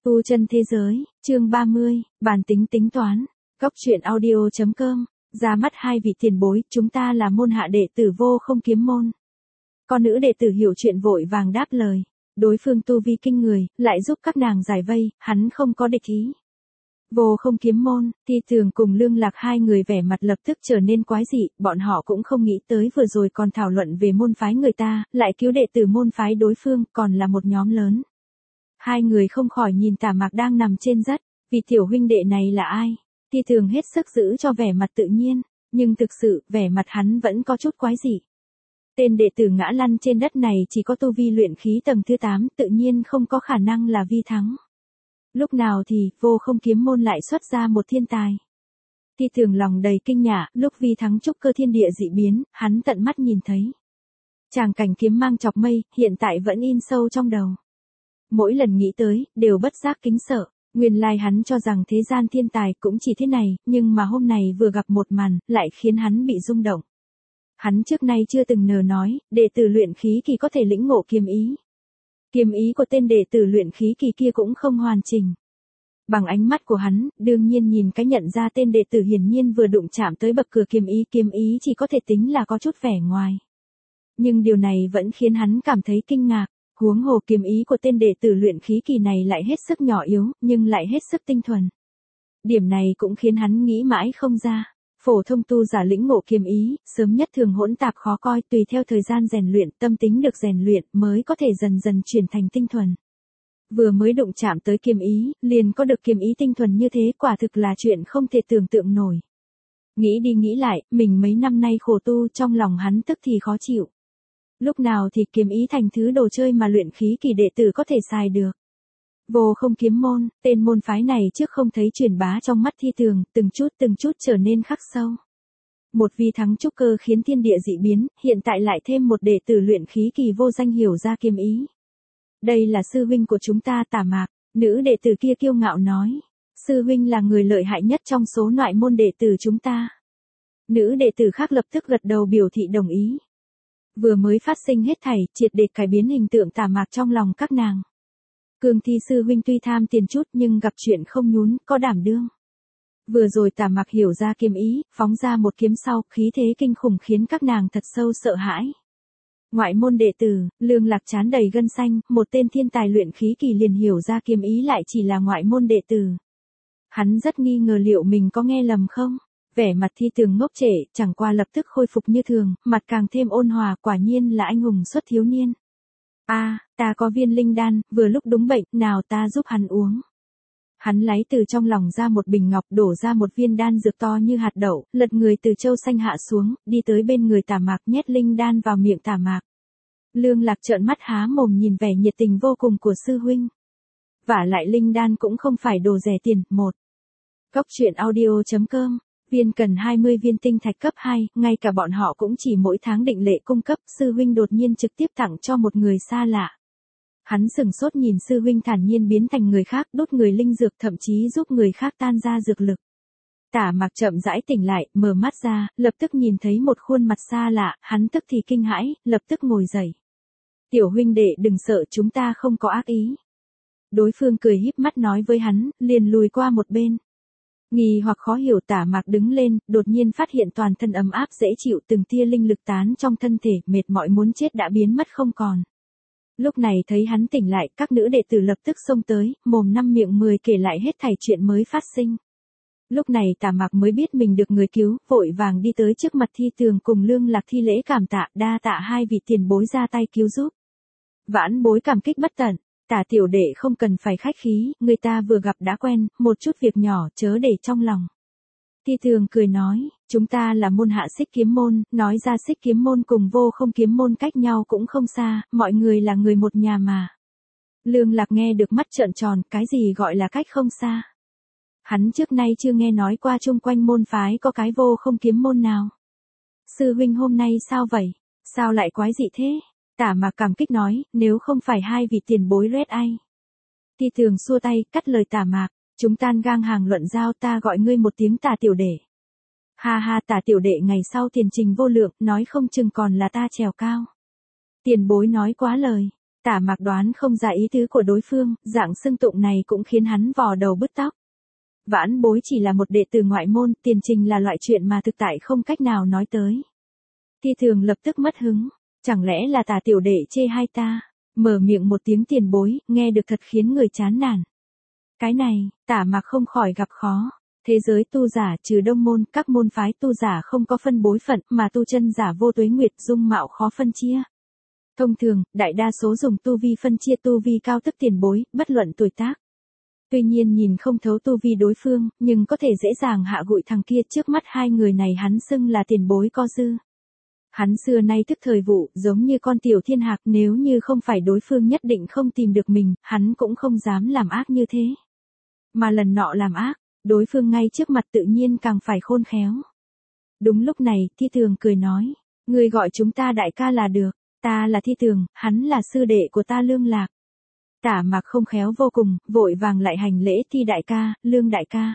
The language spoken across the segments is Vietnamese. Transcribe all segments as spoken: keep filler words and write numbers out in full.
Tu chân thế giới, chương ba mươi, bản tính tính toán, góc truyện audio.com, ra mắt hai vị tiền bối, chúng ta là môn hạ đệ tử Vô Không Kiếm môn. Con nữ đệ tử hiểu chuyện vội vàng đáp lời, đối phương tu vi kinh người, lại giúp các nàng giải vây, hắn không có địch ý. Vô Không Kiếm môn, Thi Tường cùng Lương Lạc hai người vẻ mặt lập tức trở nên quái dị, bọn họ cũng không nghĩ tới vừa rồi còn thảo luận về môn phái người ta, lại cứu đệ tử môn phái đối phương, còn là một nhóm lớn. Hai người không khỏi nhìn Tả Mạc đang nằm trên đất, vì tiểu huynh đệ này là ai? Thi Tường hết sức giữ cho vẻ mặt tự nhiên, nhưng thực sự, vẻ mặt hắn vẫn có chút quái dị. Tên đệ tử ngã lăn trên đất này chỉ có tu vi luyện khí tầng thứ tám, tự nhiên không có khả năng là Vi Thắng. Lúc nào thì, Vô Không Kiếm môn lại xuất ra một thiên tài. Thi Tường lòng đầy kinh nhạ, lúc Vi Thắng trúc cơ thiên địa dị biến, hắn tận mắt nhìn thấy. Tràng cảnh kiếm mang chọc mây, hiện tại vẫn in sâu trong đầu. Mỗi lần nghĩ tới, đều bất giác kính sợ, nguyên lai hắn cho rằng thế gian thiên tài cũng chỉ thế này, nhưng mà hôm nay vừa gặp một màn, lại khiến hắn bị rung động. Hắn trước nay chưa từng nờ nói, đệ tử luyện khí kỳ có thể lĩnh ngộ kiếm ý. Kiếm ý của tên đệ tử luyện khí kỳ kia cũng không hoàn chỉnh. Bằng ánh mắt của hắn, đương nhiên nhìn cái nhận ra tên đệ tử hiển nhiên vừa đụng chạm tới bậc cửa kiếm ý, kiếm ý chỉ có thể tính là có chút vẻ ngoài. Nhưng điều này vẫn khiến hắn cảm thấy kinh ngạc. Huống hồ kiếm ý của tên đệ tử luyện khí kỳ này lại hết sức nhỏ yếu, nhưng lại hết sức tinh thuần. Điểm này cũng khiến hắn nghĩ mãi không ra. Phổ thông tu giả lĩnh ngộ kiếm ý, sớm nhất thường hỗn tạp khó coi, tùy theo thời gian rèn luyện, tâm tính được rèn luyện mới có thể dần dần chuyển thành tinh thuần. Vừa mới đụng chạm tới kiếm ý, liền có được kiếm ý tinh thuần như thế, quả thực là chuyện không thể tưởng tượng nổi. Nghĩ đi nghĩ lại, mình mấy năm nay khổ tu, trong lòng hắn tức thì khó chịu. Lúc nào thì kiếm ý thành thứ đồ chơi mà luyện khí kỳ đệ tử có thể xài được. Vô Không Kiếm môn, tên môn phái này trước không thấy truyền bá trong mắt Thi Tường, từng chút từng chút trở nên khắc sâu. Một Vi Thắng trúc cơ khiến thiên địa dị biến, hiện tại lại thêm một đệ tử luyện khí kỳ vô danh hiểu ra kiếm ý. Đây là sư huynh của chúng ta Tả Mạc, nữ đệ tử kia kiêu ngạo nói. Sư huynh là người lợi hại nhất trong số ngoại môn đệ tử chúng ta. Nữ đệ tử khác lập tức gật đầu biểu thị đồng ý. Vừa mới phát sinh hết thảy, triệt để cải biến hình tượng Tả Mạc trong lòng các nàng. Cương Thi sư huynh tuy tham tiền chút nhưng gặp chuyện không nhún, có đảm đương. Vừa rồi Tả Mạc hiểu ra kiếm ý, phóng ra một kiếm sau, khí thế kinh khủng khiến các nàng thật sâu sợ hãi. Ngoại môn đệ tử, Lương Lạc trán đầy gân xanh, một tên thiên tài luyện khí kỳ liền hiểu ra kiếm ý lại chỉ là ngoại môn đệ tử. Hắn rất nghi ngờ liệu mình có nghe lầm không? Vẻ mặt Thi Tường ngốc trệ, chẳng qua lập tức khôi phục như thường, mặt càng thêm ôn hòa, quả nhiên là anh hùng xuất thiếu niên. A, à, ta có viên linh đan, vừa lúc đúng bệnh, nào ta giúp hắn uống. Hắn lấy từ trong lòng ra một bình ngọc, đổ ra một viên đan dược to như hạt đậu, lật người từ châu xanh hạ xuống, đi tới bên người Tả Mạc nhét linh đan vào miệng Tả Mạc. Lương Lạc trợn mắt há mồm nhìn vẻ nhiệt tình vô cùng của sư huynh. Vả lại linh đan cũng không phải đồ rẻ tiền, một. Góc truyện audio.com. Viên cần hai mươi viên tinh thạch cấp hai, ngay cả bọn họ cũng chỉ mỗi tháng định lệ cung cấp, sư huynh đột nhiên trực tiếp tặng cho một người xa lạ. Hắn sừng sốt nhìn sư huynh thản nhiên biến thành người khác, đốt người linh dược, thậm chí giúp người khác tan ra dược lực. Tả Mạc chậm rãi tỉnh lại, mở mắt ra, lập tức nhìn thấy một khuôn mặt xa lạ, hắn tức thì kinh hãi, lập tức ngồi dậy. Tiểu huynh đệ đừng sợ, chúng ta không có ác ý. Đối phương cười híp mắt nói với hắn, liền lùi qua một bên. Nghi hoặc khó hiểu Tả Mạc đứng lên, đột nhiên phát hiện toàn thân ấm áp dễ chịu, từng tia linh lực tán trong thân thể, mệt mỏi muốn chết đã biến mất không còn. Lúc này thấy hắn tỉnh lại, các nữ đệ tử lập tức xông tới, mồm năm miệng mười kể lại hết thảy chuyện mới phát sinh. Lúc này Tả Mạc mới biết mình được người cứu, vội vàng đi tới trước mặt Thi Tường cùng Lương Lạc thi lễ cảm tạ, đa tạ hai vị tiền bối ra tay cứu giúp. Vãn bối cảm kích bất tận. Tả tiểu đệ không cần phải khách khí, người ta vừa gặp đã quen, một chút việc nhỏ chớ để trong lòng. Thi Tường cười nói, chúng ta là môn hạ Xích Kiếm môn, nói ra Xích Kiếm môn cùng Vô Không Kiếm môn cách nhau cũng không xa, mọi người là người một nhà mà. Lương Lạc nghe được mắt trợn tròn, cái gì gọi là cách không xa. Hắn trước nay chưa nghe nói qua chung quanh môn phái có cái Vô Không Kiếm môn nào. Sư huynh hôm nay sao vậy, sao lại quái dị thế? Tả Mạc cảm kích nói, nếu không phải hai vị tiền bối Red ai. Thi Tường xua tay, cắt lời Tả Mạc, chúng tan gang hàng luận giao, ta gọi ngươi một tiếng Tả tiểu đệ. Ha ha, Tả tiểu đệ ngày sau tiền trình vô lượng, nói không chừng còn là ta trèo cao. Tiền bối nói quá lời. Tả Mạc đoán không ra ý tứ của đối phương, dạng xưng tụng này cũng khiến hắn vò đầu bứt tóc. Vãn Bối chỉ là một đệ tử ngoại môn, tiền trình là loại chuyện mà thực tại không cách nào nói tới. Thi Thường lập tức mất hứng, chẳng lẽ là Tả tiểu đệ chê hai ta, mở miệng một tiếng tiền bối, nghe được thật khiến người chán nản. Cái này, Tả Mạc không khỏi gặp khó. Thế giới tu giả trừ đông môn, các môn phái tu giả không có phân bối phận, mà tu chân giả vô tuế nguyệt dung mạo khó phân chia. Thông thường, đại đa số dùng tu vi phân chia tu vi cao tức tiền bối, bất luận tuổi tác. Tuy nhiên nhìn không thấu tu vi đối phương, nhưng có thể dễ dàng hạ gụi thằng kia. Trước mắt hai người này hắn xưng là tiền bối có dư. Hắn xưa nay tức thời vụ, giống như con tiểu thiên hạc, nếu như không phải đối phương nhất định không tìm được mình, hắn cũng không dám làm ác như thế. Mà lần nọ làm ác, đối phương ngay trước mặt tự nhiên càng phải khôn khéo. Đúng lúc này, Thi Thường cười nói, người gọi chúng ta đại ca là được, ta là Thi Thường, hắn là sư đệ của ta Lương Lạc. Tả Mạc không khéo vô cùng, vội vàng lại hành lễ Thi đại ca, Lương đại ca.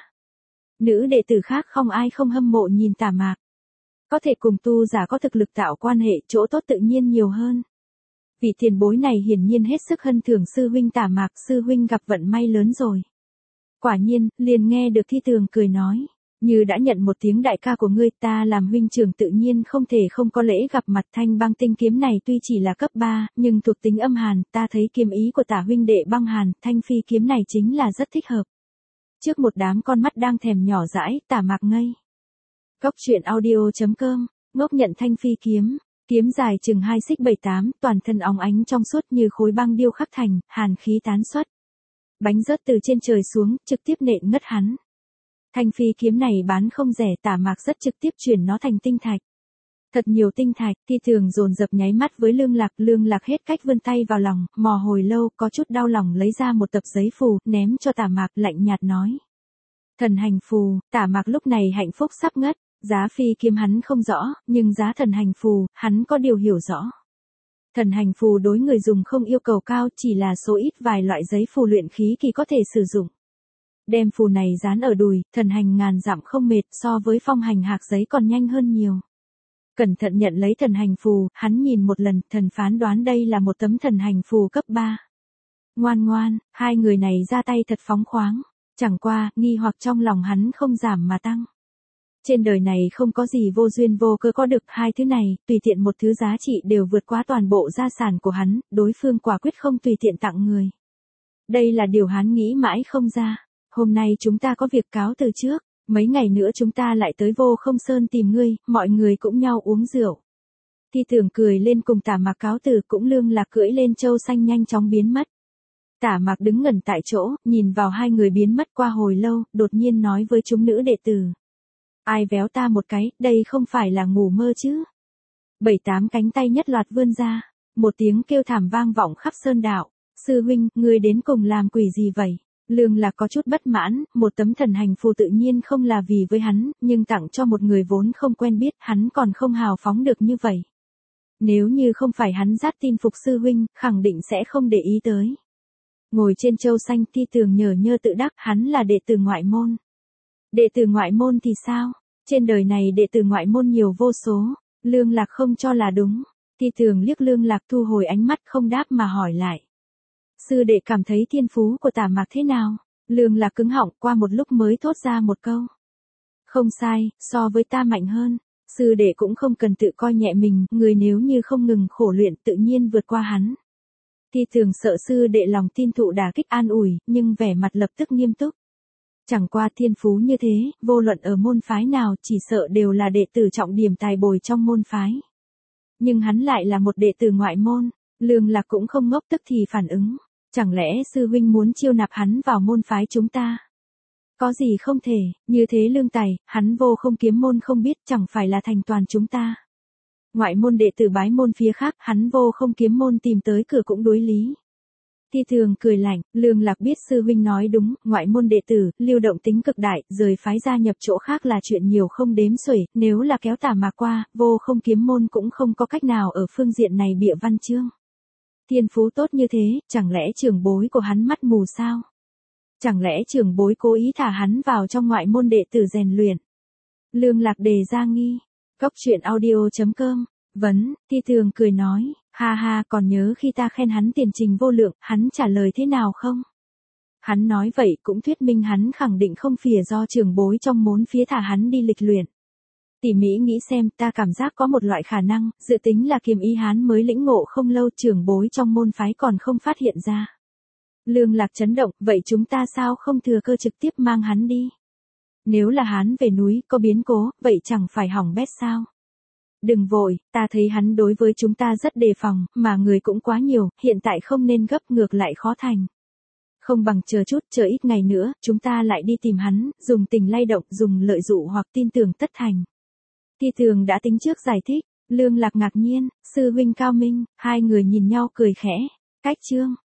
Nữ đệ tử khác không ai không hâm mộ nhìn Tả Mạc. Có thể cùng tu giả có thực lực tạo quan hệ, chỗ tốt tự nhiên nhiều hơn. Vị tiền bối này hiển nhiên hết sức hân thưởng sư huynh Tả Mạc, sư huynh gặp vận may lớn rồi. Quả nhiên, liền nghe được Thi Thường cười nói, như đã nhận một tiếng đại ca của ngươi, ta làm huynh trưởng tự nhiên không thể không có lễ gặp mặt. Thanh băng tinh kiếm này tuy chỉ là cấp ba, nhưng thuộc tính âm hàn, ta thấy kiếm ý của Tả huynh đệ băng hàn, thanh phi kiếm này chính là rất thích hợp. Trước một đám con mắt đang thèm nhỏ dãi, Tả Mạc ngây. Góc truyện audio chấm com, ngốc nhận thanh phi kiếm, kiếm dài chừng hai xích bảy tám, toàn thân óng ánh trong suốt như khối băng điêu khắc thành, hàn khí tán xuất. Bánh rớt từ trên trời xuống, trực tiếp nện ngất hắn. Thanh phi kiếm này bán không rẻ, Tả Mạc rất trực tiếp chuyển nó thành tinh thạch. Thật nhiều tinh thạch, Thi Thường dồn dập nháy mắt với Lương Lạc, Lương Lạc hết cách vươn tay vào lòng, mò hồi lâu, có chút đau lòng lấy ra một tập giấy phù, ném cho Tả Mạc, lạnh nhạt nói. Thần hành phù. Tả Mạc lúc này hạnh phúc sắp ngất, giá phi kiếm hắn không rõ, nhưng giá thần hành phù, hắn có điều hiểu rõ. Thần hành phù đối người dùng không yêu cầu cao, chỉ là số ít vài loại giấy phù luyện khí kỳ có thể sử dụng. Đem phù này dán ở đùi, thần hành ngàn dặm không mệt, so với phong hành hạc giấy còn nhanh hơn nhiều. Cẩn thận nhận lấy thần hành phù, hắn nhìn một lần, thần phán đoán đây là một tấm thần hành phù cấp ba. Ngoan ngoan, hai người này ra tay thật phóng khoáng, chẳng qua, nghi hoặc trong lòng hắn không giảm mà tăng. Trên đời này không có gì vô duyên vô cớ có được hai thứ này, tùy tiện một thứ giá trị đều vượt quá toàn bộ gia sản của hắn, đối phương quả quyết không tùy tiện tặng người. Đây là điều hắn nghĩ mãi không ra. Hôm nay chúng ta có việc cáo từ trước, mấy ngày nữa chúng ta lại tới Vô Không Sơn tìm ngươi, mọi người cũng nhau uống rượu. Thi Thường cười lên cùng Tả Mạc cáo từ, cũng Lương Lạc cưỡi lên trâu xanh nhanh chóng biến mất. Tả Mạc đứng ngẩn tại chỗ, nhìn vào hai người biến mất qua hồi lâu, đột nhiên nói với chúng nữ đệ tử. Ai véo ta một cái, đây không phải là ngủ mơ chứ. Bảy tám cánh tay nhất loạt vươn ra, một tiếng kêu thảm vang vọng khắp sơn đạo. Sư huynh, ngươi đến cùng làm quỷ gì vậy? Lương Lạc có chút bất mãn, một tấm thần hành phù tự nhiên không là vì với hắn, nhưng tặng cho một người vốn không quen biết, hắn còn không hào phóng được như vậy. Nếu như không phải hắn dắt tin phục sư huynh, khẳng định sẽ không để ý tới. Ngồi trên châu xanh, Thi Thường nhờ nhơ tự đắc, hắn là đệ tử ngoại môn. Đệ tử ngoại môn thì sao? Trên đời này đệ tử ngoại môn nhiều vô số. Lương Lạc không cho là đúng. Thi Thường liếc Lương Lạc thu hồi ánh mắt không đáp mà hỏi lại. Sư đệ cảm thấy thiên phú của Tả Mạc thế nào? Lương Lạc cứng họng, qua một lúc mới thốt ra một câu. Không sai, so với ta mạnh hơn. Sư đệ cũng không cần tự coi nhẹ mình, người nếu như không ngừng khổ luyện tự nhiên vượt qua hắn. Thi Thường sợ sư đệ lòng tin thụ đả kích an ủi, nhưng vẻ mặt lập tức nghiêm túc. Chẳng qua thiên phú như thế, vô luận ở môn phái nào, chỉ sợ đều là đệ tử trọng điểm tài bồi trong môn phái. Nhưng hắn lại là một đệ tử ngoại môn, Lương Lạc cũng không ngốc tức thì phản ứng. Chẳng lẽ sư huynh muốn chiêu nạp hắn vào môn phái chúng ta? Có gì không thể, như thế lương tài, hắn Vô Không kiếm môn không biết, chẳng phải là thành toàn chúng ta. Ngoại môn đệ tử bái môn phía khác, hắn Vô Không kiếm môn tìm tới cửa cũng đối lý. Thi Thường cười lạnh, Lương Lạc biết sư huynh nói đúng, ngoại môn đệ tử, lưu động tính cực đại, rời phái gia nhập chỗ khác là chuyện nhiều không đếm xuể, nếu là kéo Tả Mạc qua, Vô Không kiếm môn cũng không có cách nào ở phương diện này bịa văn chương. Thiên phú tốt như thế, chẳng lẽ trưởng bối của hắn mắt mù sao? Chẳng lẽ trưởng bối cố ý thả hắn vào trong ngoại môn đệ tử rèn luyện? Lương Lạc đề ra nghi. Góc truyện audio chấm com. Vấn, Thi Thường cười nói, Ha ha, còn nhớ khi ta khen hắn tiền trình vô lượng, hắn trả lời thế nào không? Hắn nói vậy cũng thuyết minh hắn khẳng định không phìa do trưởng bối trong môn phía thả hắn đi lịch luyện. Tỉ mỉ nghĩ xem, ta cảm giác có một loại khả năng, dự tính là Kiềm Y Hán mới lĩnh ngộ không lâu, trưởng bối trong môn phái còn không phát hiện ra. Lương Lạc chấn động, vậy chúng ta sao không thừa cơ trực tiếp mang hắn đi? Nếu là hắn về núi, có biến cố, vậy chẳng phải hỏng bét sao? Đừng vội, ta thấy hắn đối với chúng ta rất đề phòng, mà người cũng quá nhiều, hiện tại không nên gấp, ngược lại khó thành. Không bằng chờ chút, chờ ít ngày nữa, chúng ta lại đi tìm hắn, dùng tình lay động, dùng lợi dụ hoặc tin tưởng tất thành. Ti Tường đã tính trước giải thích, Lương Lạc ngạc nhiên, sư huynh cao minh, hai người nhìn nhau cười khẽ. Cách chương